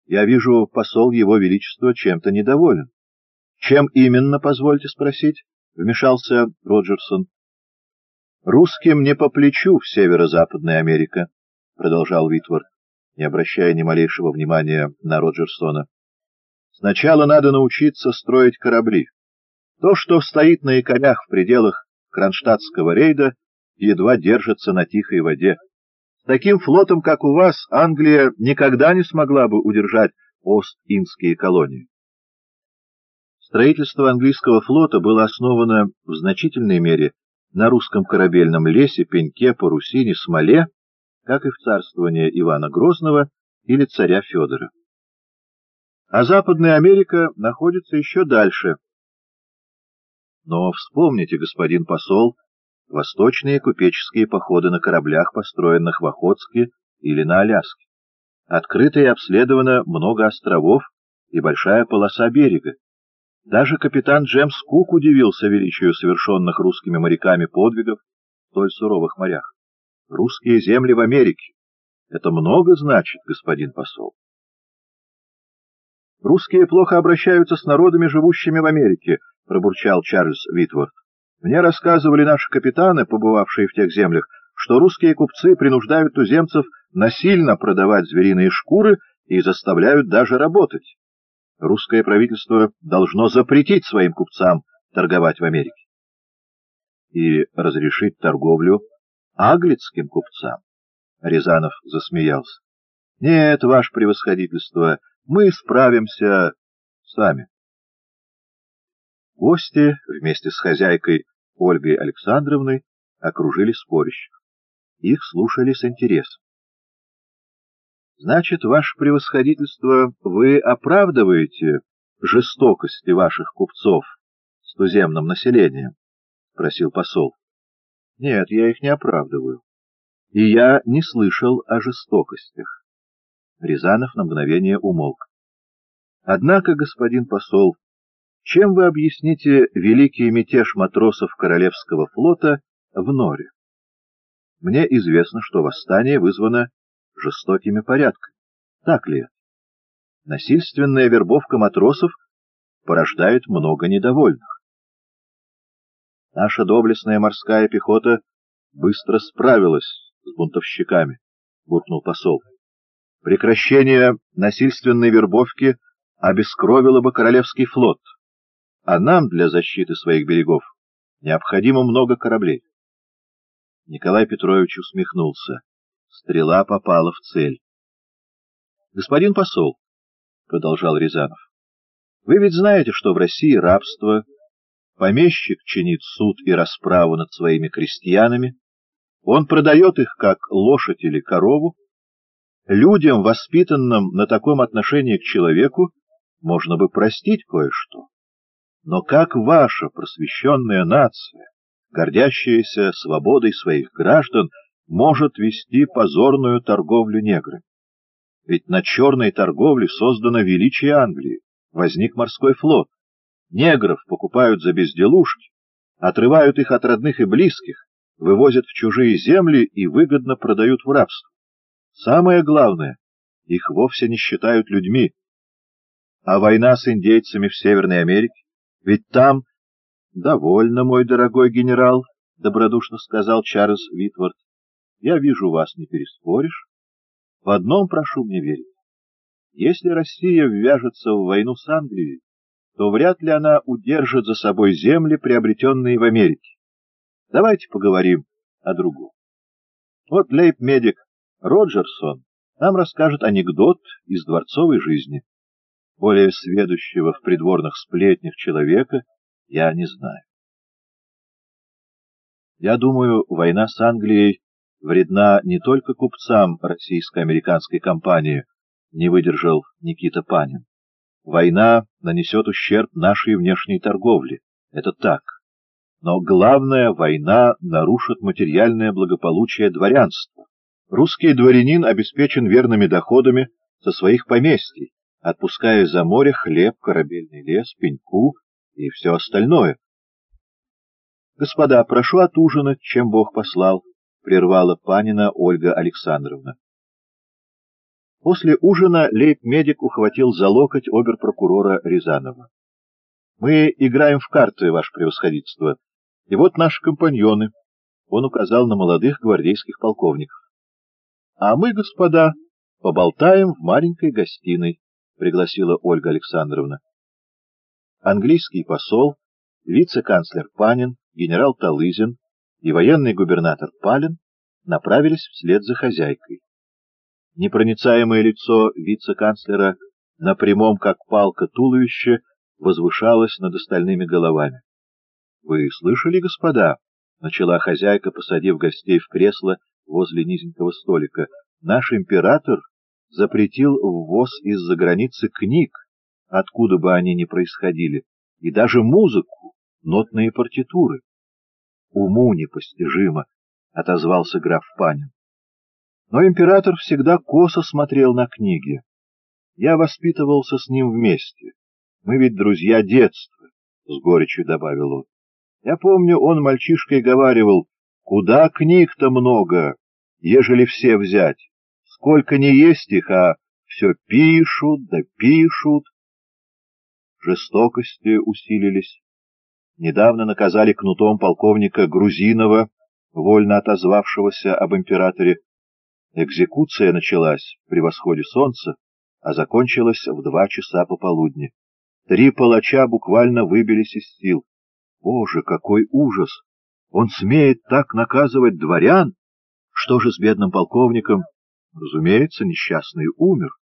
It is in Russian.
Я вижу, посол Его Величества чем-то недоволен. — Чем именно, позвольте спросить? — вмешался Роджерсон. — Русским не по плечу в северо-западная Америка, — продолжал Уитворд, не обращая ни малейшего внимания на Роджерсона. — Сначала надо научиться строить корабли. То, что стоит на якорях в пределах Кронштадтского рейда, едва держится на тихой воде. С таким флотом, как у вас, Англия никогда не смогла бы удержать Ост-Индские колонии. Строительство английского флота было основано в значительной мере на русском корабельном лесе, пеньке, парусине, смоле, как и в царствование Ивана Грозного или царя Федора. А Западная Америка находится еще дальше. Но вспомните, господин посол, восточные купеческие походы на кораблях, построенных в Охотске или на Аляске. Открыто и обследовано много островов и большая полоса берега. Даже капитан Джемс Кук удивился величию совершенных русскими моряками подвигов в столь суровых морях. Русские земли в Америке. Это много значит, господин посол. Русские плохо обращаются с народами, живущими в Америке, пробурчал Чарльз Уитворд. Мне рассказывали наши капитаны, побывавшие в тех землях, что русские купцы принуждают туземцев насильно продавать звериные шкуры и заставляют даже работать. Русское правительство должно запретить своим купцам торговать в Америке и разрешить торговлю аглицким купцам. Рязанов засмеялся. — Нет, ваше превосходительство, мы справимся сами. Гости вместе с хозяйкой Ольгой Александровной окружили спорящих. Их слушали с интересом. — Значит, ваше превосходительство, вы оправдываете жестокости ваших купцов с туземным населением? — спросил посол. — Нет, я их не оправдываю. И я не слышал о жестокостях. Рязанов на мгновение умолк. — Однако, господин посол, чем вы объясните великий мятеж матросов Королевского флота в Норе? Мне известно, что восстание вызвано жестокими порядками. Так ли это? Насильственная вербовка матросов порождает много недовольных. Наша доблестная морская пехота быстро справилась с бунтовщиками, буркнул посол. Прекращение насильственной вербовки обескровило бы Королевский флот, а нам для защиты своих берегов необходимо много кораблей. Николай Петрович усмехнулся. Стрела попала в цель. — Господин посол, — продолжал Рязанов, — вы ведь знаете, что в России рабство, помещик чинит суд и расправу над своими крестьянами, он продает их как лошадь или корову. Людям, воспитанным на таком отношении к человеку, можно бы простить кое-что. Но как ваша просвещенная нация, гордящаяся свободой своих граждан, может вести позорную торговлю неграми? Ведь на черной торговле создано величие Англии, возник морской флот. Негров покупают за безделушки, отрывают их от родных и близких, вывозят в чужие земли и выгодно продают в рабство. Самое главное, их вовсе не считают людьми. А война с индейцами в Северной Америке? Ведь там... — Довольно, мой дорогой генерал, — добродушно сказал Чарльз Уитворд. — Я вижу, вас не переспоришь. В одном прошу мне верить. Если Россия ввяжется в войну с Англией, то вряд ли она удержит за собой земли, приобретенные в Америке. Давайте поговорим о другом. Вот лейб-медик Роджерсон нам расскажет анекдот из дворцовой жизни. Более сведущего в придворных сплетнях человека я не знаю. Я думаю, война с Англией вредна не только купцам российско-американской компании, не выдержал Никита Панин. Война нанесет ущерб нашей внешней торговле. Это так. Но главное, война нарушит материальное благополучие дворянства. Русский дворянин обеспечен верными доходами со своих поместий, отпуская за море хлеб, корабельный лес, пеньку и все остальное. — Господа, прошу отужинать, чем Бог послал, — прервала Панина Ольга Александровна. После ужина лейб-медик ухватил за локоть обер-прокурора Рязанова. — Мы играем в карты, ваше превосходительство, и вот наши компаньоны. Он указал на молодых гвардейских полковников. — А мы, господа, поболтаем в маленькой гостиной, — пригласила Ольга Александровна. Английский посол, вице-канцлер Панин, генерал Талызин и военный губернатор Палин направились вслед за хозяйкой. Непроницаемое лицо вице-канцлера на прямом, как палка, туловище возвышалось над остальными головами. — Вы слышали, господа? — начала хозяйка, посадив гостей в кресло возле низенького столика. — Наш император запретил ввоз из-за границы книг, откуда бы они ни происходили, и даже музыку, нотные партитуры. — Уму непостижимо, — отозвался граф Панин. Но император всегда косо смотрел на книги. Я воспитывался с ним вместе. Мы ведь друзья детства, — с горечью добавил он. Я помню, он мальчишкой говаривал: куда книг-то много, ежели все взять? Сколько не есть их, а все пишут да пишут. Жестокости усилились. Недавно наказали кнутом полковника Грузинова, вольно отозвавшегося об императоре. Экзекуция началась при восходе солнца, а закончилась в 2 часа пополудни. 3 палача буквально выбились из сил. Боже, какой ужас! Он смеет так наказывать дворян? Что же с бедным полковником? Разумеется, несчастный умер.